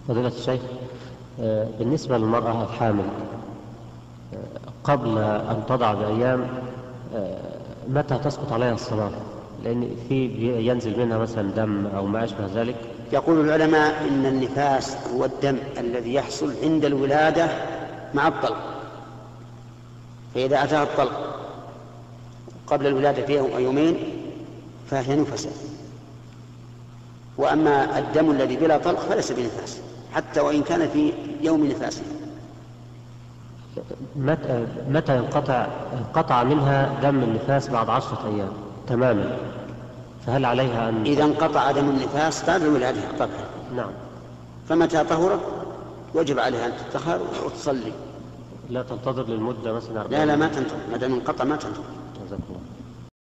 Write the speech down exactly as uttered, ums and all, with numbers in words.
فضيلة الشيخ، بالنسبة للمرأة الحامل قبل أن تضع بأيام متى تسقط عليها الصلاة؟ لأن في ينزل منها مثلا دم أو ما أشبه ذلك. يقول العلماء إن النفاس هو الدم الذي يحصل عند الولادة مع الطلق، فإذا أتاها الطلق قبل الولادة في يوم أو يومين فهي نفساء، وأما الدم الذي بلا طلق فليس بنفاس حتى وإن كان في يوم نفاسه. متى ينقطع انقطع منها دم النفاس؟ بعد عشرة أيام تماما، فهل عليها أن إذا انقطع دم النفاس بعد الولادة طبعا. نعم. فمتى طهرت وجب عليها أن تطهر وتصلي. لا تنتظر للمدة مثلا؟ لا لا ما تنتظر، ما دام انقطع ما تنتظر.